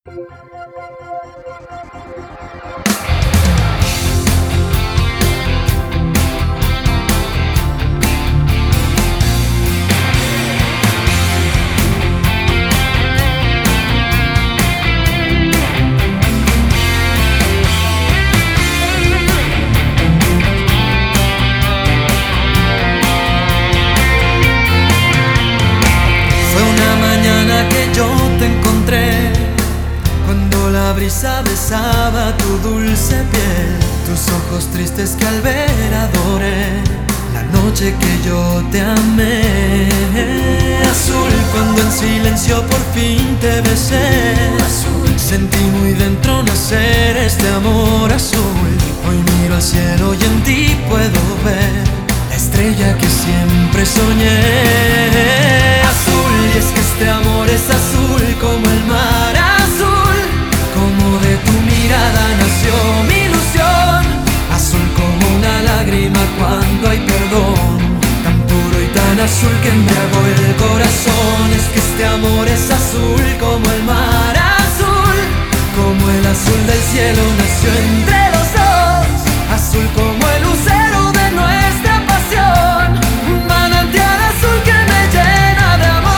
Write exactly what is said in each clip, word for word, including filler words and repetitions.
La brisa besaba tu dulce piel, tus ojos tristes que al ver adoré, la noche que yo te amé. Azul, cuando en silencio por fin te besé. Azul, sentí muy dentro nacer este amor azul. Hoy miro al cielo y en ti puedo ver la estrella que siempre soñé. Azul, y es que este amor es azul como el mar azul. Como de tu mirada nació mi ilusión, azul como una lágrima cuando hay perdón, tan puro y tan azul que embriagó el corazón. Es que este amor es azul como el mar azul, como el azul del cielo nació entre los dos, azul como el lucero de nuestra pasión, un manantial azul que me llena de amor.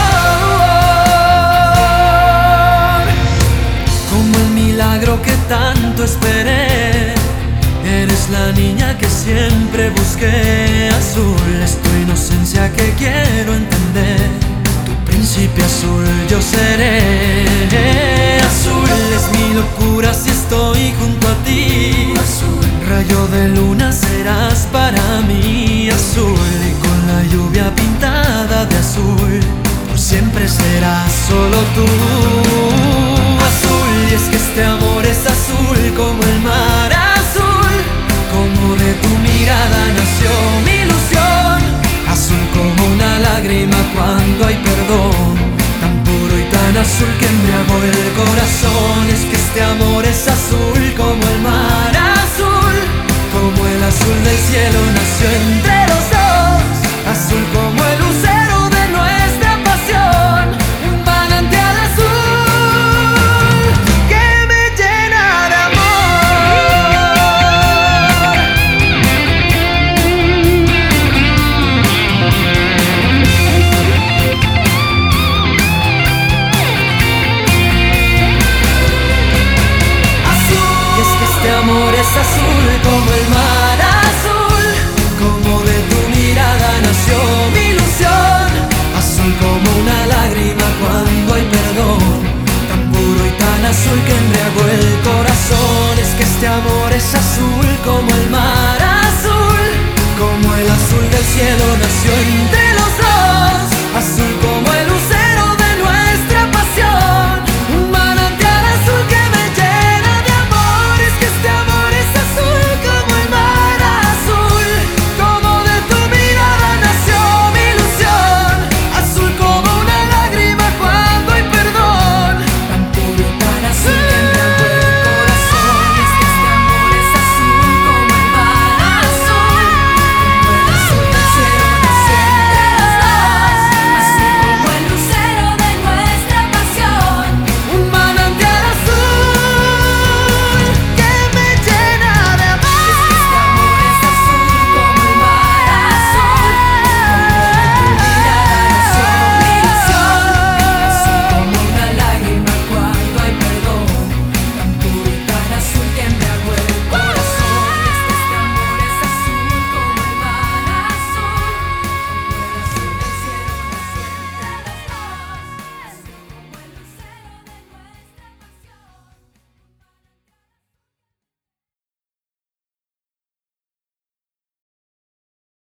Como el milagro que tanto esperé, eres la niña que siempre busqué. Azul es tu inocencia que quiero entender, tu príncipe azul yo seré. Azul es mi locura si estoy junto a ti. Azul, rayo de luna serás para mí. Azul, y con la lluvia pintada de azul, por siempre serás solo tú. Azul, y es que este amor es azul como el mar azul, como de tu mirada nació mi ilusión, azul como una lágrima cuando hay perdón, tan puro y tan azul que embriagó el corazón. Es que este amor es azul como el mar azul, como el azul del cielo nació entre los dos, azul como el lucero de nuestra pasión, un manantial azul. Es azul como el mar azul, como de tu mirada nació mi ilusión, azul como una lágrima cuando hay perdón, tan puro y tan azul que embriagó el corazón. Es que este amor es azul como el mar